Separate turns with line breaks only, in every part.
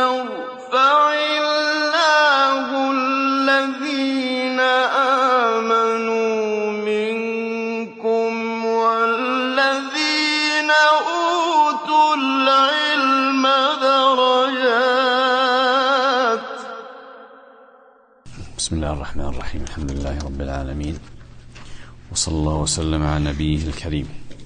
يرفع الله الذين آمنوا منكم والذين أوتوا العلم درجات.
بسم الله الرحمن الرحيم. الحمد لله رب العالمين، وصلى الله وسلم على نبيه الكريم.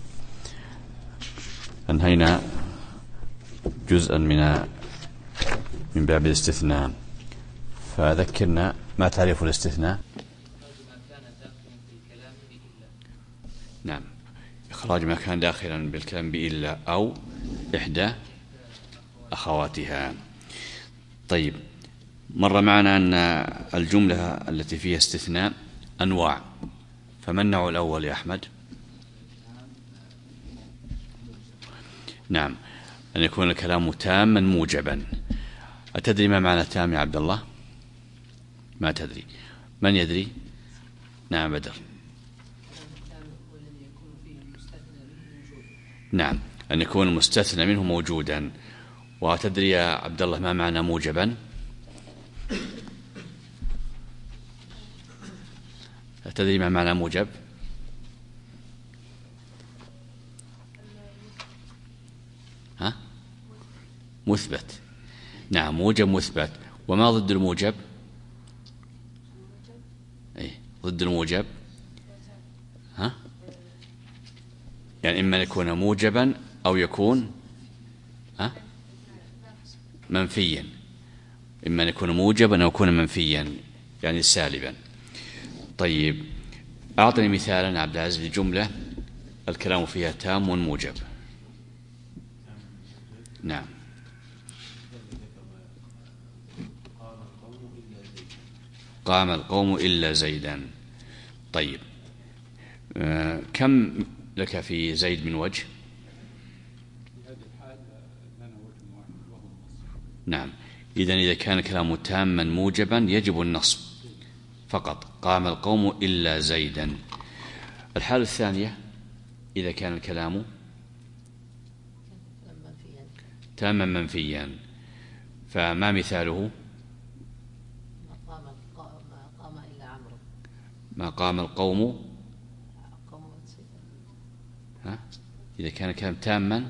أنهينا جزءا من باب الاستثناء، فذكرنا ما تعرف الاستثناء. نعم، إخراج ما كان داخلا بالكلام بإلا أو إحدى أخواتها. طيب، مر معنا أن الجملة التي فيها استثناء أنواع، فما النوع الأول يا أحمد؟ نعم، أن يكون الكلام تاما موجبا. أتدري ما معنى تام يا عبد الله؟ ما تدري. من يدري؟ نعم بدر. نعم، أن يكون المستثنى منه موجودا. وتدري يا عبد الله ما معنى موجبا؟ تدري ما معنى موجب؟ ها؟ مثبت. نعم، موجب مثبت. وما ضد الموجب؟ أي ضد الموجب؟ ها؟ يعني إما أن يكون موجبا أو يكون منفيا. إما أن يكون موجبا أو يكون منفيا، يعني سالبا. طيب، أعطني مثالا عبد العزيز لجملة الكلام فيها تام موجب. نعم. قام القوم إلا زيدا. طيب، كم لك في زيد من وجه؟ نعم، إذا كان الكلام تاما موجبا يجب النصب فقط. قام القوم إلا زيدا. الحالة الثانية إذا كان الكلام تاما منفيا، فما مثاله؟ ما قام القوم. إذا كان الكلام تاما،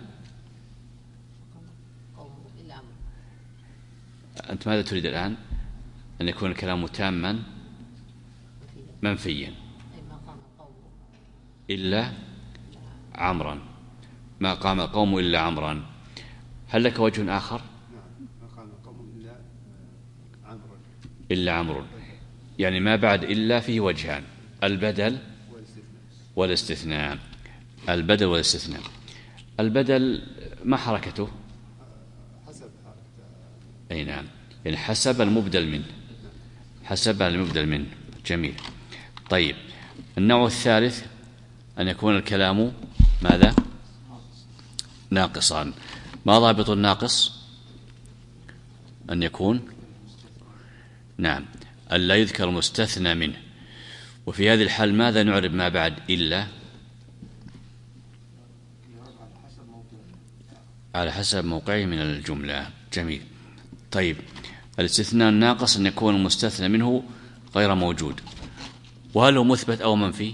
أنت ماذا تريد الآن؟ أن يكون الكلام تاما منفيا. إلا عمرا. ما قام القوم إلا عمرا. هل لك وجه آخر؟
ما قام القوم إلا عمرا.
إلا عمرو، يعني ما بعد إلا فيه وجهان: البدل والاستثناء. البدل والاستثناء. البدل ما حركته؟
حسب حركة.
أي نعم، يعني حسب المبدل منه. حسب المبدل منه. جميل. طيب، النوع الثالث أن يكون الكلام ماذا؟ ناقصا. ما ضابط الناقص؟ أن يكون نعم ألا يذكر مستثنى منه. وفي هذه الحال ماذا نعرب ما بعد إلا؟ على حسب موقعه من الجملة. جميل. طيب، الاستثناء الناقص أن يكون المستثنى منه غير موجود. وهل هو مثبت أو منفي؟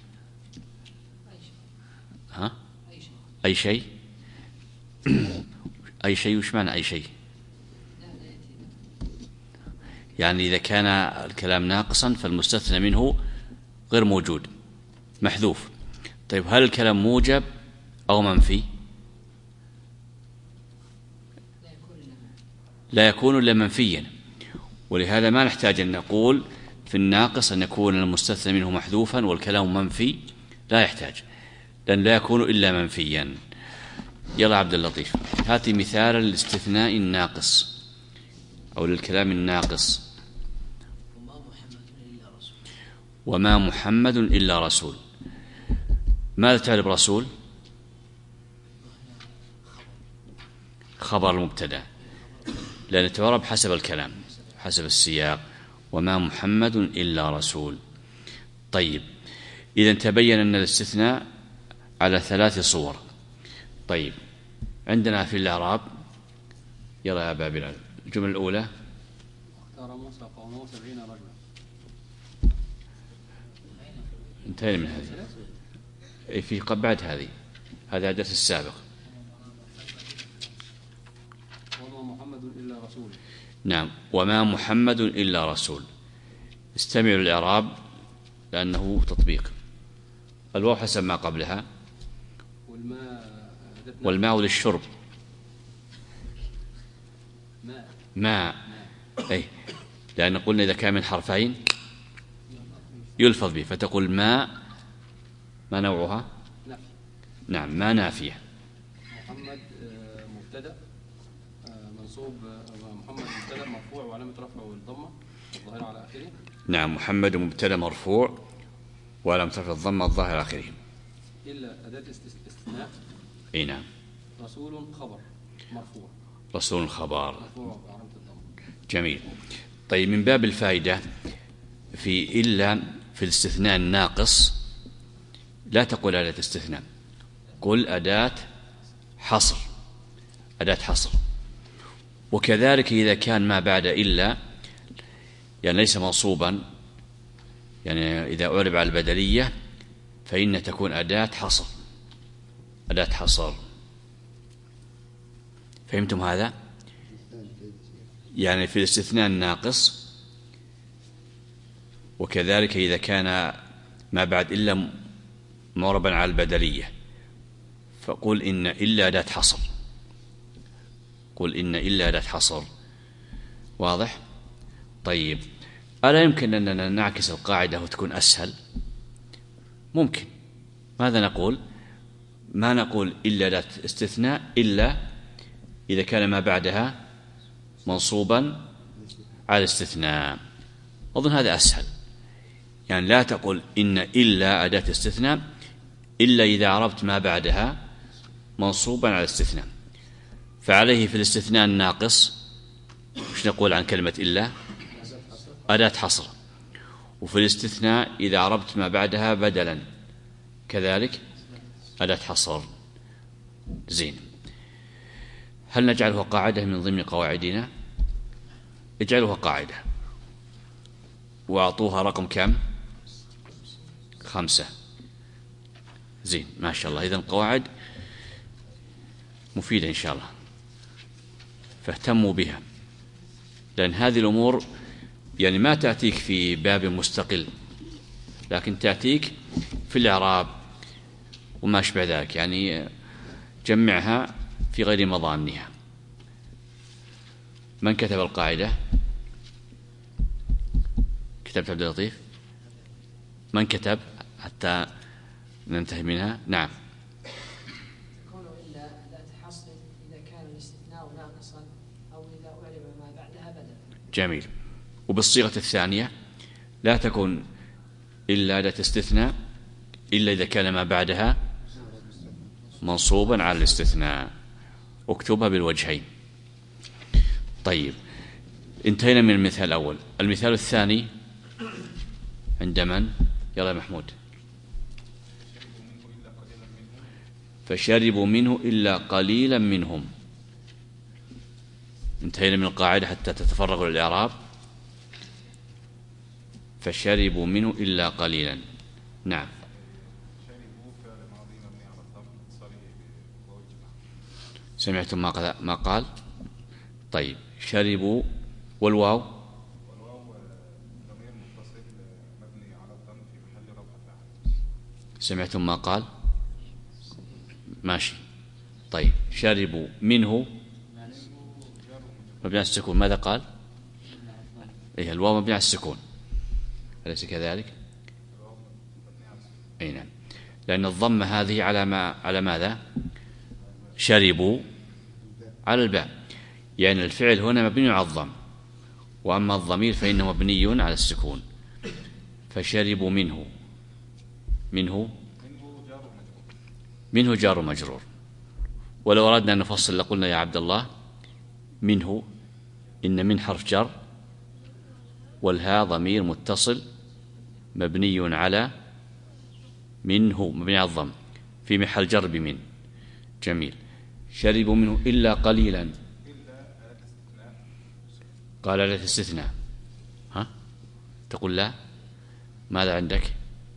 ها؟ أي شيء؟ أي شيء. وش معنى أي شيء؟ يعني إذا كان الكلام ناقصا فالمستثنى منه غير موجود، محذوف. طيب، هل الكلام موجب أو منفي؟ لا يكون إلا منفيا. ولهذا ما نحتاج أن نقول في الناقص أن يكون المستثنى منه محذوفا والكلام منفي. لا يحتاج، لأن لا يكون إلا منفيا. يلا عبد اللطيف، هاتي مثال الاستثناء الناقص أو للكلام الناقص. وما محمد إلا رسول. ماذا تعرف رسول؟ خبر المبتدأ، لأن تعرب حسب الكلام، حسب السياق. وما محمد إلا رسول. طيب، إذن تبين أن الاستثناء على 3 صور. طيب، عندنا في الإعراب، يلا يا أبا بلال الجملة الأولى
اختار موسى قومه 70 رجلا.
انتهينا من هذه. في بعد هذه الدرس السابق.
وما محمد إلا رسول.
نعم، وما محمد إلا رسول. استمعوا للإعراب لأنه تطبيق. الواو حسب ما قبلها، والماء للشرب. ماء أي، لأن قلنا إذا كان من حرفين يلفظ به، فتقول ماء. ما نوعها؟
نافية.
نعم، ما نافية.
محمد مبتدأ منصوب. محمد مبتدأ مرفوع وعلامة رفعه الضمة الظاهرة على آخره.
نعم، محمد مبتدأ مرفوع وعلامة رفعه الضمة الظاهرة على آخره.
إلا أداة استثناء.
أي نعم.
رسول خبر مرفوع.
رسول خبر
مرفوع وعلامة الضمة.
جميل. طيب، من باب الفائدة في إلا في الاستثناء الناقص لا تقول أداة استثناء، قل أداة حصر. أداة حصر. وكذلك إذا كان ما بعد إلا يعني ليس منصوبا، يعني إذا أعرب على البدلية فإن تكون أداة حصر. أداة حصر. فهمتم هذا؟ يعني في الاستثناء الناقص، وكذلك إذا كان ما بعد إلا معربا على البدلية فقل إن إلا أداة حصر. قل إن إلا أداة حصر. واضح؟ طيب، ألا يمكن أننا نعكس القاعدة وتكون أسهل؟ ممكن. ماذا نقول؟ ما نقول إلا أداة استثناء إلا إذا كان ما بعدها منصوبا على الاستثناء. أظن هذا أسهل. يعني لا تقول إن إلا أداة استثناء إلا إذا عرفت ما بعدها منصوبا على الاستثناء. فعليه في الاستثناء الناقص وش نقول عن كلمة إلا؟ أداة حصر. وفي الاستثناء إذا عرفت ما بعدها بدلا كذلك أداة حصر. زين. هل نجعلها قاعدة من ضمن قواعدنا؟ اجعلوها قاعدة وأعطوها رقم كم؟ 5. زين، ما شاء الله. إذن قواعد مفيدة إن شاء الله، فاهتموا بها، لأن هذه الأمور يعني ما تأتيك في باب مستقل، لكن تأتيك في الإعراب وما أشبه ذلك. يعني جمعها في غير مظانها. من كتب القاعدة؟ كتبت عبد اللطيف؟ من كتب حتى ننتهي منها؟ نعم.
تكون إلا لا تحصل إذا كان الاستثناء ناقصا أو إذا أعرب ما بعدها بدلا.
جميل. وبالصيغة الثانية لا تكون إلا أداة استثناء إلا إذا كان ما بعدها منصوبا على الاستثناء. اكتبها بالوجهين. طيب، انتهينا من المثال الأول. المثال الثاني عند من؟ يلا محمود. فشربوا منه إلا قليلا منهم. انتهينا من القاعدة حتى تتفرغوا للإعراب. فشربوا منه إلا قليلا. نعم. سمعتم ما قال؟ طيب، شربوا والواو سمعتم ما قال؟ ماشي. طيب، شربوا منه مبني على السكون. ماذا قال؟ إيه، الواو مبني على السكون، أليس كذلك؟ أي نعم، لأن الضمة هذه على ماذا؟ شربوا على الباء، يعني الفعل هنا مبني على الضم، وأما الضمير فإنه مبني على السكون. فشربوا منه جار مجرور. ولو أردنا أن نفصل لقلنا يا عبد الله منه إن من حرف جر، والها ضمير متصل مبني على منه مبني على الضم في محل جر بمن. جميل. شربوا منه إلا قليلا. قال لا تستثناء. ها؟ تقول لا؟ ماذا عندك؟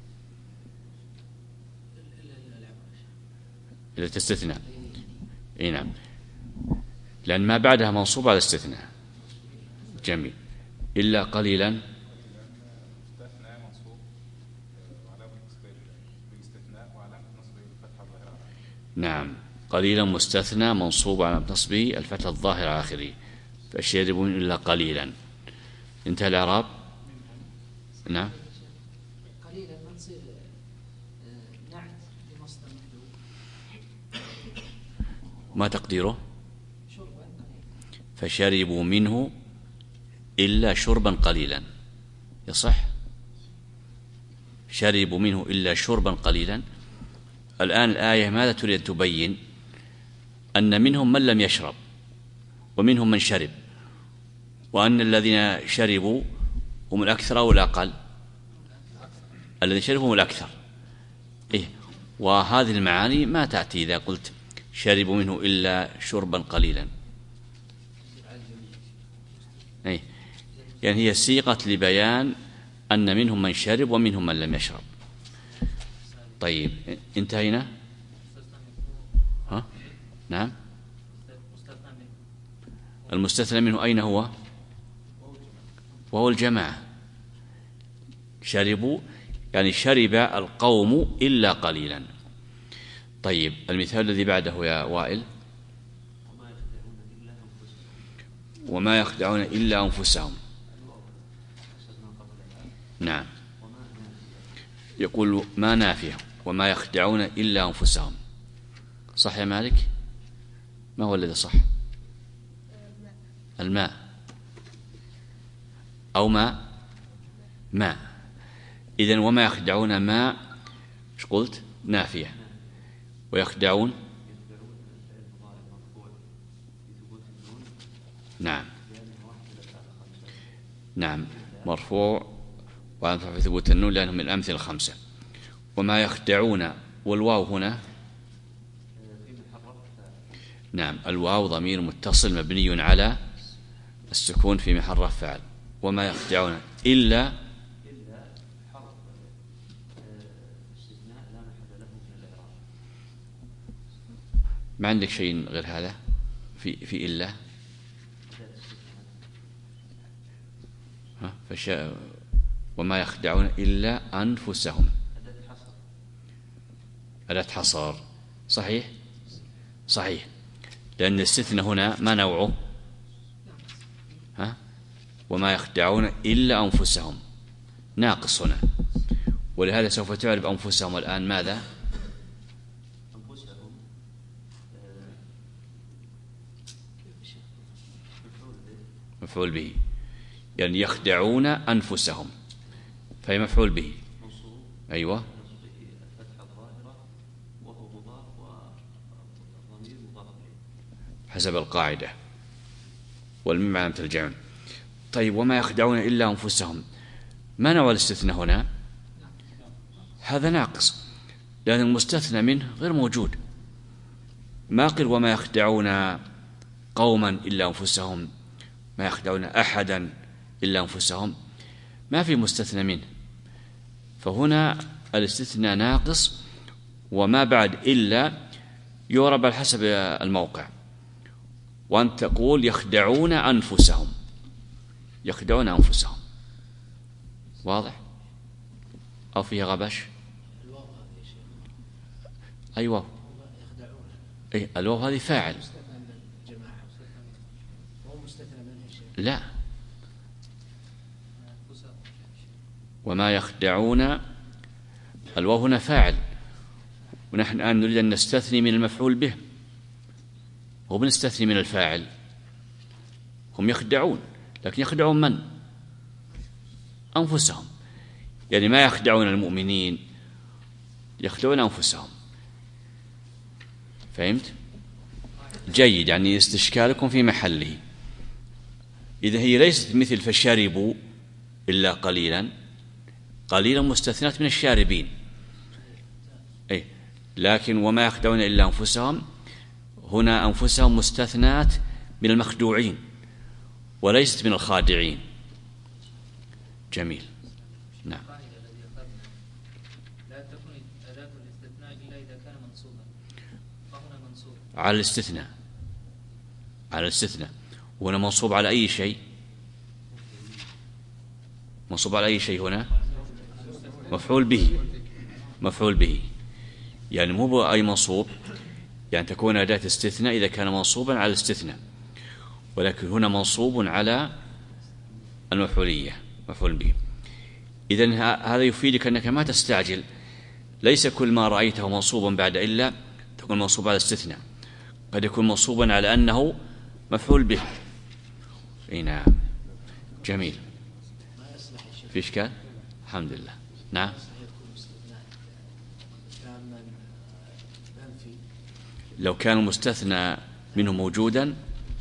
إذا تستثناء. اي نعم، لأن ما بعدها منصوب على الاستثناء. جميل. إلا قليلا. نعم، قليلا مستثنى منصوب على نصبه الفتحة الظاهرة على آخره، فشربوا إلا قليلا. انتهى الإعراب. نعم.
قليلا ما تصير نعت لمصدر محذوف.
ما تقديره؟
شربا قليلا.
فشربوا منه إلا شربا قليلا. يصح؟ شربوا منه إلا شربا قليلا. الآن الآية ماذا تريد أن تبين؟ أن منهم من لم يشرب ومنهم من شرب، وأن الذين شربوا هم الأكثر أو الأقل؟ الذين شربوا هم الأكثر. إيه؟ وهذه المعاني ما تأتي إذا قلت شربوا منه إلا شربا قليلا. إيه؟ يعني هي صيغة لبيان أن منهم من شرب ومنهم من لم يشرب. طيب انتهينا. ها؟ نعم. المستثنى منه أين هو؟ وهو الجماعة. شربوا يعني شرب القوم إلا قليلا. طيب المثال الذي بعده يا وائل. وما يخدعون إلا أنفسهم. نعم، يقول ما نافية، وما يخدعون إلا أنفسهم. صح يا مالك؟ ما هو الذي صح؟ الماء أو ماء. إذن وما يخدعون ماء ايش قلت؟ نافية. ويخدعون نعم مرفوع وأنفع في ثبوت النون لأنهم من الأمثلة الخمسة. وما يخدعون، والواو هنا نعم الواو ضمير متصل مبني على السكون في محل رفع فاعل. وما يخدعون إلا ما عندك شيء غير هذا في إلا. وما يخدعون إلا أنفسهم. أداة حصر. صحيح؟ صحيح، لأن الاستثناء هنا ما نوعه؟ وما يخدعون إلا أنفسهم، ناقص هنا، ولهذا سوف تعرف أنفسهم الآن ماذا؟ مفعول به، يعني يخدعون أنفسهم فهي مفعول به. أيوة حسب القاعدة والميم علامة الجمع. طيب وما يخدعون إلا أنفسهم، ما نوع الاستثناء هنا؟ هذا ناقص، لأن المستثنى منه غير موجود. ما قل وما يخدعون قوما إلا أنفسهم، ما يخدعون أحدا إلا أنفسهم، ما في مستثنى منه. فهنا الاستثناء ناقص، وما بعد إلا يعرب على حسب الموقع. وأن تقول يخدعون أنفسهم، يخدعون أنفسهم. واضح؟ أو فيها غبش؟ أي واو؟ أي الواو هذه فاعل. لا، وما يخدعون الواو هنا فاعل، ونحن الآن نريد أن نستثني من المفعول به، وبنستثني من الفاعل. هم يخدعون، لكن يخدعون من؟ أنفسهم. يعني ما يخدعون المؤمنين، يخدعون أنفسهم. فهمت؟ جيد، يعني استشكالكم في محله. إذا هي ليست مثل فشربوا إلا قليلا، قليلا مستثنات من الشاربين. أي لكن وما يخدعون إلا أنفسهم، هنا أنفسهم مستثنات من المخدوعين، وليست من الخادعين. جميل. نعم.
لا تكون أداة الاستثناء إلا إذا كان منصوبا، فهنا منصوب
على الاستثناء، على الاستثناء. وهنا منصوب على أي شيء؟ منصوب على أي شيء هنا؟ مفعول به، مفعول به. يعني مو أي منصوب، يعني تكون أداة استثناء إذا كان منصوبا على الاستثناء، ولكن هنا منصوب على المفعولية، مفعول به. إذن هذا يفيدك أنك ما تستعجل، ليس كل ما رأيته منصوبا بعد إلا تكون منصوب على الاستثناء، قد يكون منصوبا على أنه مفعول به. نعم. جميل. في إشكال؟ الحمد لله. نعم. لو كان المستثنى منه موجودا،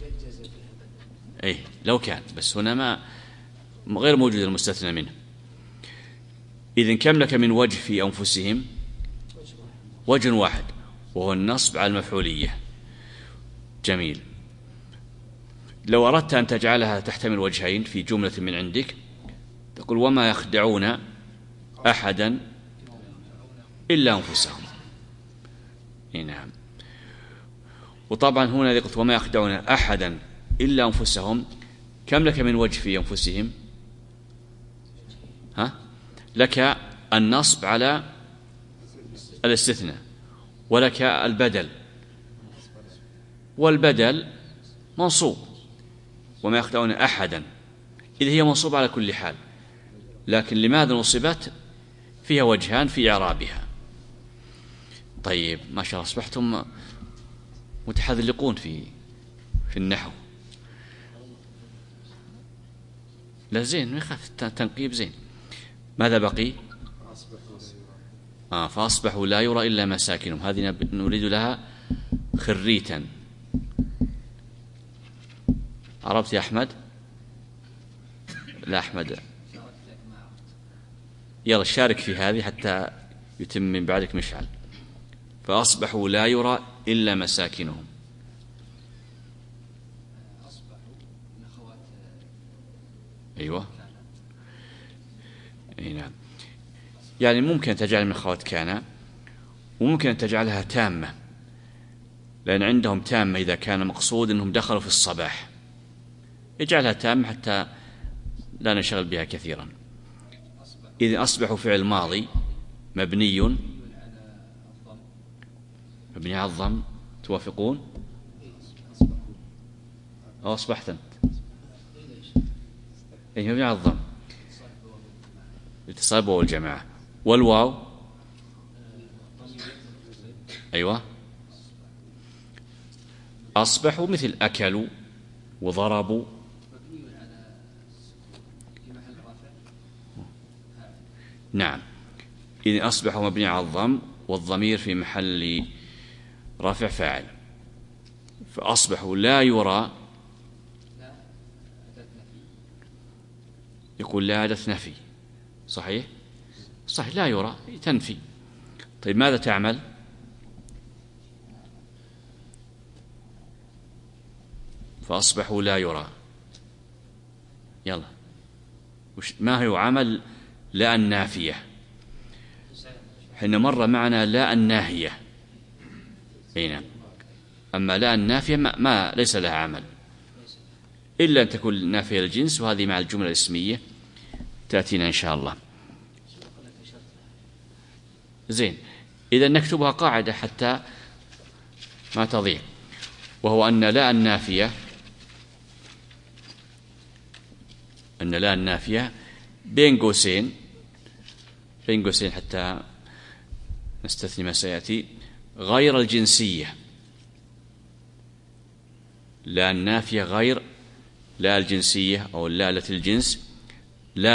لو كان، بس هنا ما غير موجود المستثنى منه. إذن كم لك من وجه في أنفسهم؟ وجه واحد، وهو النصب على المفعولية. جميل. لو أردت أن تجعلها تحتمل وجهين في جملة من عندك، تقول وما يخدعون أحدا إلا أنفسهم. نعم. وطبعا هنا قلت وما يخدعون أحدا إلا أنفسهم، كم لك من وجه في أنفسهم؟ لك النصب على الاستثناء، ولك البدل، والبدل منصوب، وما يخدعون أحدا، إذ هي منصوب على كل حال. لكن لماذا نصبت؟ فيها وجهان في إعرابها. طيب، ما شاء الله أصبحتم متحذلقون في النحو. لا زين، ما يخاف تنقيب زين. ماذا بقي؟ فأصبحوا لا يرى إلا مساكنهم، هذه نريد لها خريتا. عرفت يا أحمد؟ لا أحمد، يلا شارك في هذه حتى يتم من بعدك مشعل. فأصبحوا لا يرى إلا مساكنهم. أيوة. نعم. يعني ممكن تجعل من خوات كان، وممكن أن تجعلها تامة، لأن عندهم تامة إذا كان مقصود أنهم دخلوا في الصباح، يجعلها تامة حتى لا نشغل بها كثيرا. إذن أصبحوا فعل ماضي مبني على الضم. توافقون؟ أو أصبحت أنت؟ مبني على الضم، اتصال بواو الجماعة. والواو؟ أيوة. أصبحوا مثل أكلوا وضربوا. نعم. إذن أصبحوا مبني على الضم، والضمير في محل رفع فاعل. فأصبحوا لا يرى، يقول لا أداة نفي. صحيح؟ صحيح، لا يرى تنفي. طيب ماذا تعمل؟ فأصبحوا لا يرى. يلا، ما هو عمل لا النافية؟ حين مر معنا لا الناهية. نعم. أما لا النافية ما ليس لها عمل إلا أن تكون نافية للجنس، وهذه مع الجملة الاسمية تأتينا إن شاء الله. زين. إذا نكتبها قاعدة حتى ما تضيع، وهو أن لا النافية بين قوسين حتى نستثني ما سيأتي، غير الجنسية. لا النافية غير لا الجنسية أو لا التي الجنس لا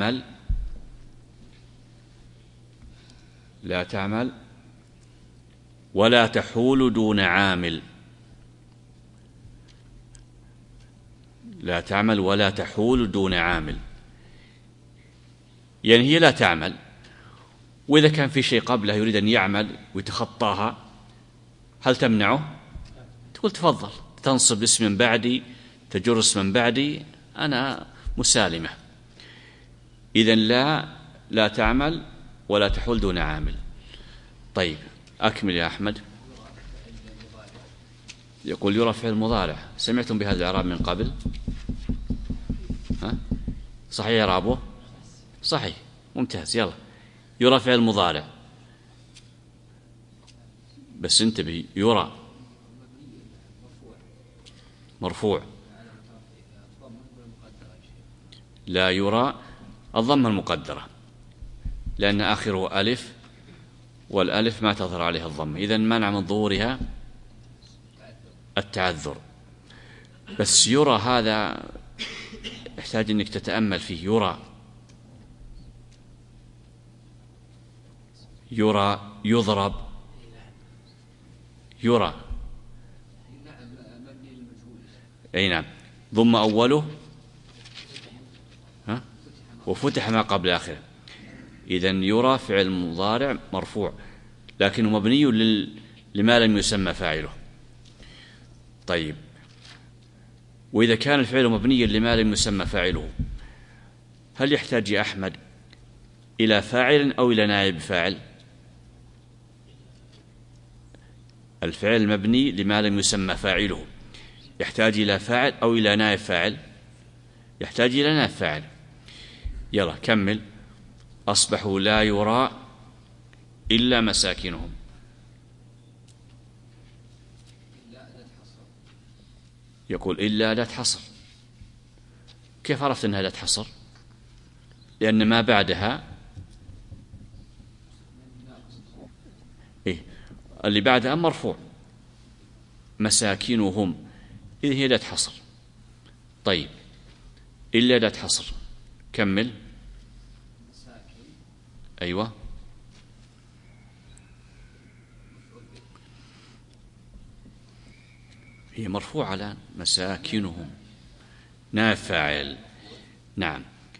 تعمل ولا تحول دون عامل. لا تعمل ولا تحول دون عامل، يعني هي لا تعمل، وإذا كان في شيء قبلها يريد أن يعمل ويتخطاها، هل تمنعه؟ تقول تفضل، تنصب اسم من بعدي، تجر اسم من بعدي، أنا مسالمة. إذن لا تعمل ولا تحول دون عامل. طيب أكمل يا أحمد. يقول يرى فعل المضارع. سمعتم بهذا الإعراب من قبل؟ ها؟ صحيح إعرابه؟ صحيح، ممتاز. يلا، يرى فعل المضارع، بس انتبه، يرى مرفوع، لا يرى الضمة المقدرة، لأن آخره ألف، والألف ما تظهر عليها الضمة، إذن منع من ظهورها التعذر. بس يرى هذا يحتاج أنك تتأمل فيه. يرى يضرب، يرى، أي نعم، ضم أوله وفتح ما قبل آخره. إذن يرى فعل مضارع مرفوع لكنه مبني لما لم يسمى فاعله. طيب، وإذا كان الفعل مبني لما لم يسمى فاعله، هل يحتاج يا أحمد إلى فاعل أو إلى نائب فاعل؟ الفعل المبني لما لم يسمى فاعله يحتاج إلى فاعل أو إلى نائب فاعل؟ يحتاج إلى نائب فاعل. يلا كمل. أصبحوا لا يرى إلا مساكنهم. يقول إلا لا تحصر. كيف عرفت أنها لا تحصر؟ لأن ما بعدها اللي بعدها مرفوع، مساكنهم، إذن هي لا تحصر. طيب، إلا لا تحصر، كمل. أيوة، هي مرفوعة الآن، مساكنهم، نائب فاعل. نعم،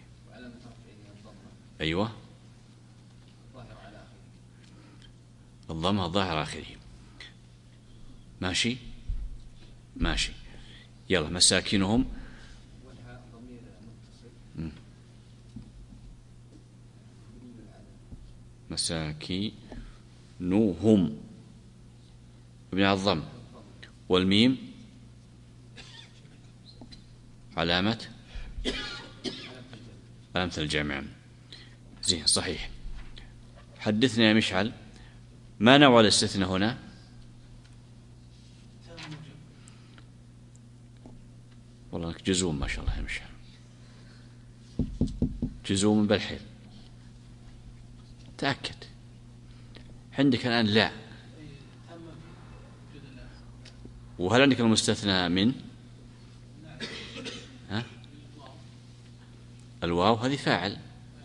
أيوة، الضمة الظاهر آخره. ماشي ماشي. يلا، مساكنهم، مساكنهم مبني على الضم، والميم علامة الجمع. زين، صحيح. حدثنا يا مشعل، ما نوع الاستثناء هنا؟ والله انك جزوم ما شاء الله يا مشعل، جزوم بالحيل. تأكد. عندك الآن لا، وهل عندك المستثنى من؟ الواو هذه فاعل.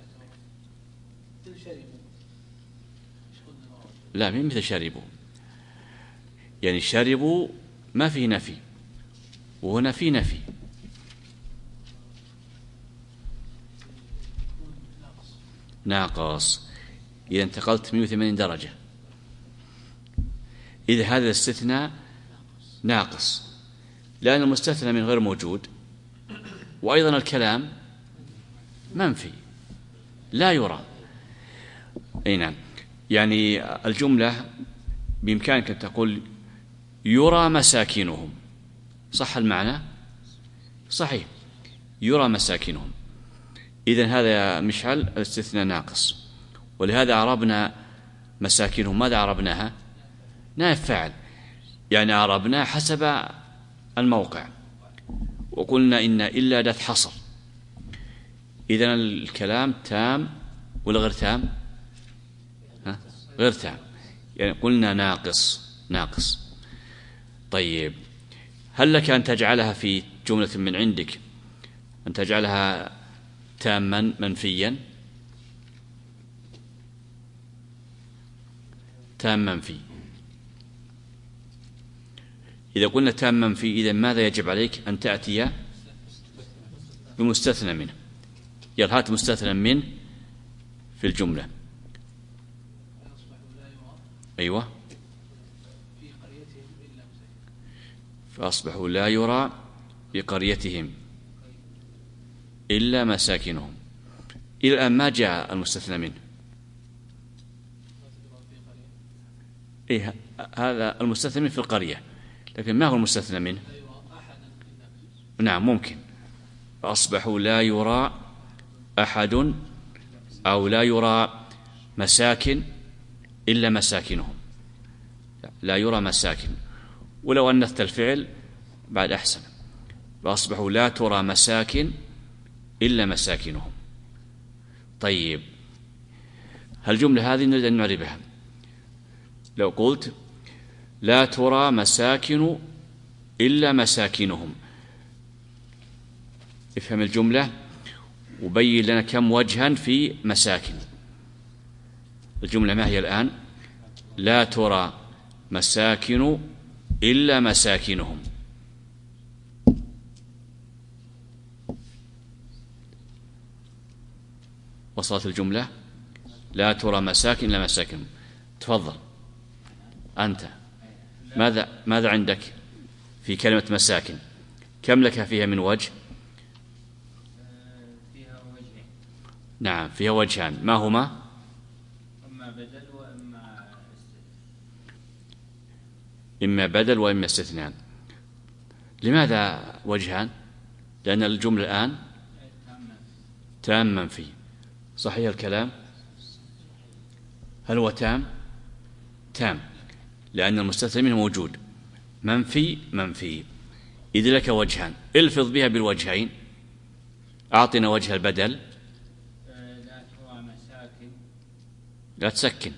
لا، من مثل شربوا، يعني شربوا ما فيه نفي، وهنا في نفي. ناقص، إذا انتقلت 180 درجة. إذا هذا الاستثناء ناقص، لأن المستثنى من غير موجود، وأيضا الكلام منفي لا يرى. أي نعم، يعني الجملة بإمكانك أن تقول يرى مساكنهم، صح المعنى؟ صحيح، يرى مساكنهم. إذن هذا يا مشعل الاستثناء ناقص، ولهذا عربنا مساكنهم. ماذا عربناها؟ نائب فاعل، يعني عربناها حسب الموقع، وقلنا إن إلا أداة حصر. إذن الكلام تام ولا غير تام؟ غير تام، يعني قلنا ناقص. طيب، هل لك أن تجعلها في جملة من عندك، أن تجعلها تاما منفيا؟ تام منفي. إذا قلنا تام منفي، إذا ماذا يجب عليك؟ أن تأتي بمستثنى منه. يلا هات مستثنى من في الجملة. أيوة، فأصبحوا لا يرى بقريتهم إلا مساكنهم. إلى الآن ما جاء المستثنى منه. إيه هذا المستثنى منه في القرية، لكن ما هو المستثنى منه؟ نعم ممكن. فأصبحوا لا يرى أحد أو لا يرى مساكن إلا مساكنهم، لا يرى مساكن، ولو أنثت الفعل بعد أحسن. فأصبحوا لا ترى مساكن إلا مساكنهم. طيب هالجملة هذه نريد أن نعربها. لو قلت لا ترى مساكن إلا مساكنهم، افهم الجملة وبين لنا كم وجها في مساكن. الجملة ما هي الآن؟ لا ترى مساكن إلا مساكنهم. وصلت الجملة؟ لا ترى مساكن إلا مساكنهم. تفضل أنت، ماذا عندك في كلمة مساكن؟ كم لك فيها من وجه؟
فيها وجهين.
نعم فيها وجهان، ما هما؟
أما بدل وأما
إما بدل وإما استثناء. لماذا وجهان؟ لأن الجملة الآن تام منفي. صحيح الكلام؟ هل هو تام؟ تام، لأن المستثنى منه موجود. منفي إذا لك وجهان، الفظ بها بالوجهين. أعطنا وجه البدل.
لا ترى مساكن.
لا تسكن،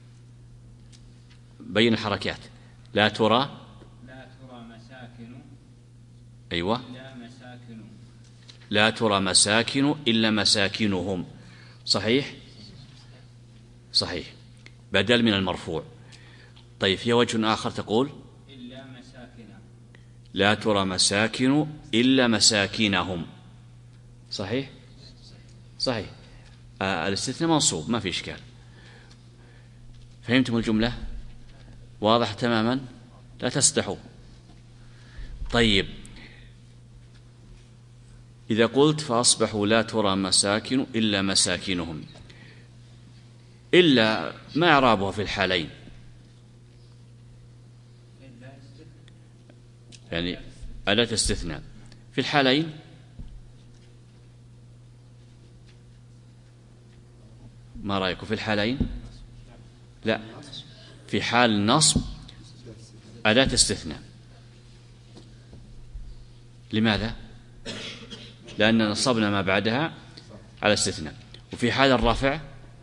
بين الحركات. لا ترى
مساكن.
أيوة.
إلا مساكن.
لا ترى مساكن إلا مساكنهم. صحيح؟ صحيح، بدل من المرفوع. طيب في وجه آخر تقول
إلا مساكن.
لا ترى مساكن إلا مساكنهم. صحيح؟ صحيح. الاستثناء منصوب، ما في إشكال. فهمتم الجملة؟ واضح تماما، لا تستحوا. طيب إذا قلت فأصبحوا لا ترى مساكن إلا مساكنهم، إلا ما إعرابها في الحالين؟ يعني أداة استثناء في الحالين. ما رأيكم في الحالين؟ لا، في حال النصب أداة استثناء. لماذا؟ لأن نصبنا ما بعدها على استثناء. وفي حال الرفع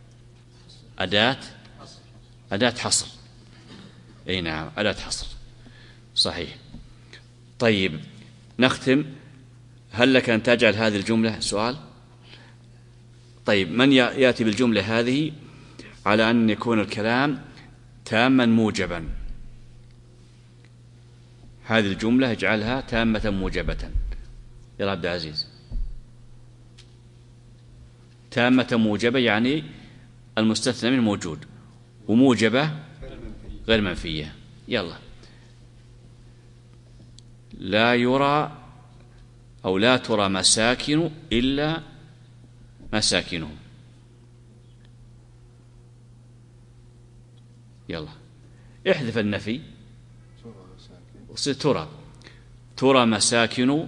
أداة حصر. أي نعم، أداة حصر. صحيح. طيب نختم. هل لك أن تجعل هذه الجملة سؤال؟ طيب من يأتي بالجملة هذه على أن يكون الكلام تاما موجبا؟ هذه الجملة اجعلها تامة موجبة. يا عبد العزيز، تامة موجبة يعني المستثنى منه موجود، وموجبة غير منفية. يلا. لا يرى أو لا ترى مساكن إلا مساكنهم. يلا احذف النفي وصير ترى مساكن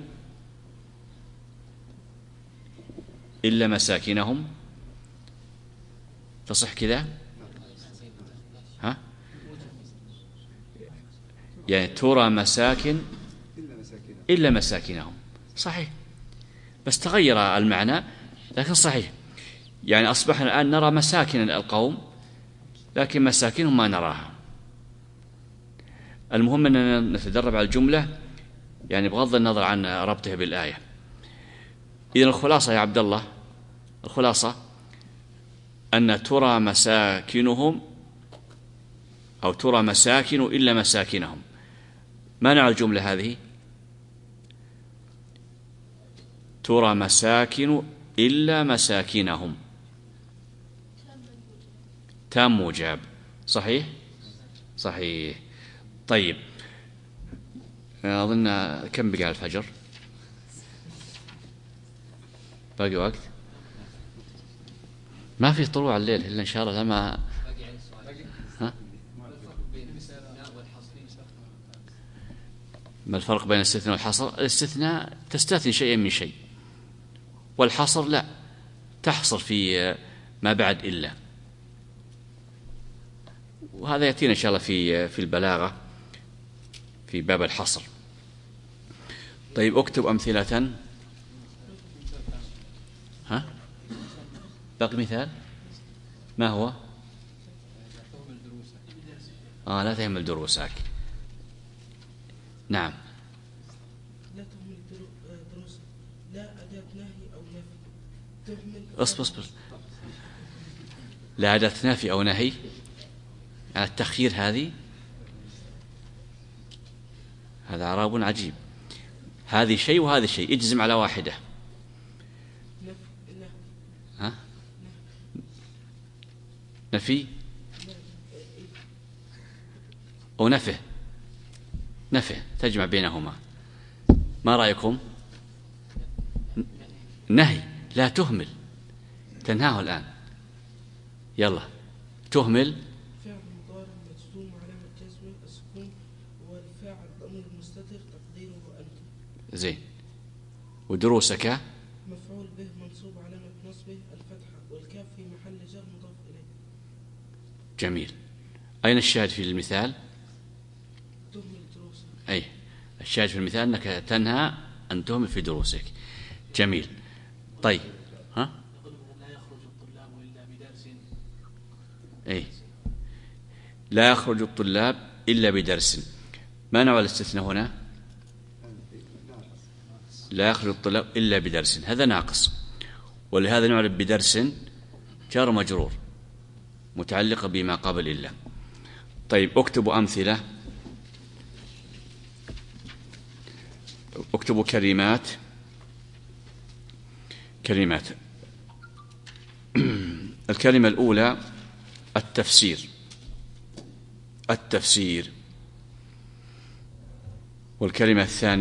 إلا مساكنهم. تصح كذا؟ ها؟ يعني ترى مساكن إلا مساكنهم. صحيح، بس تغير المعنى لكن صحيح. يعني أصبحنا الآن نرى مساكن القوم لكن مساكنهم ما نراها. المهم أننا نتدرب على الجملة، يعني بغض النظر عن ربطها بالآية. إذن الخلاصة يا عبد الله، الخلاصة أن ترى مساكنهم أو ترى مساكن إلا مساكنهم. ما نوع الجملة هذه؟ ترى مساكن إلا مساكنهم. تام موجب. صحيح؟ صحيح. طيب أظن كم بقى الفجر؟ باقي وقت؟ ما في طلوع الليل إلا إن شاء الله لما ها؟ ما الفرق بين الاستثناء والحصر؟ الاستثناء تستثني شيئا من شيء، والحصر لا، تحصر في ما بعد إلا. وهذا يأتينا إن شاء الله في البلاغة في باب الحصر. طيب اكتب أمثلة. ها؟ باقي مثال ما هو؟ لا تهمل دروسك. نعم.
لا تهمل دروسك، لا أداة نهي أو نفي. تهمل
اصبر. لا أداة نافي أو نهي على التخيير، هذا إعراب عجيب. هذه شيء وهذا شيء، اجزم على واحدة. ها؟ نفي أو نفه؟ نفه، تجمع بينهما. ما رأيكم؟ نهي، لا تهمل، تنهاه الآن. يلا تهمل.
فعل مضارع مجزوم علامة جزمه السكون، والفاعل ضمير مستتر تقديره أنت.
زين. ودروسك؟
مفعول به منصوب علامة نصبه الفتحة، والكاف في محل جر مضاف إليه.
جميل. أين الشاهد في المثال؟
تهمل دروسك.
أي الشاهد في المثال أنك تنهى أن تهمل في دروسك. جميل. طيب ها؟
لا يخرج الطلاب إلا بدرس.
أي لا يخرج الطلاب إلا بدرس. ما نوع الاستثناء هنا؟ لا يخرج الطلاب إلا بدرس، هذا ناقص، ولهذا نعرف بدرس جار مجرور متعلقة بما قبل إلا. طيب اكتبوا أمثلة. اكتبوا كلمات. الكلمة الأولى التفسير. والكلمة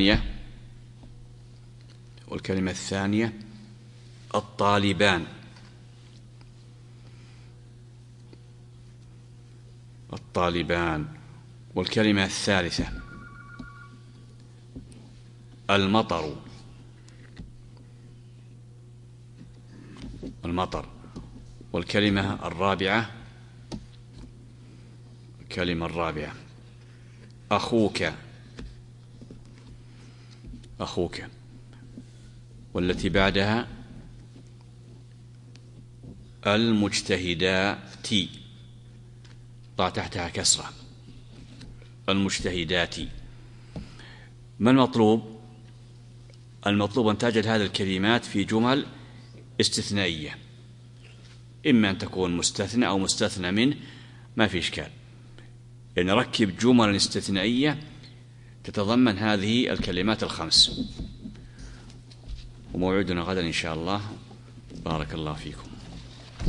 الثانية الطالبان. والكلمة الثالثة المطر. والكلمة الرابعة أخوك. والتي بعدها المجتهدات، ضع تحتها كسرة، المجتهدات. ما المطلوب؟ المطلوب أن تجد هذه الكلمات في جمل استثنائية، إما أن تكون مستثنى أو مستثنى منه، ما في إشكال. يعني ركب جمل استثنائية تتضمن هذه الكلمات الخمس. وموعدنا غدا إن شاء الله. بارك الله فيكم.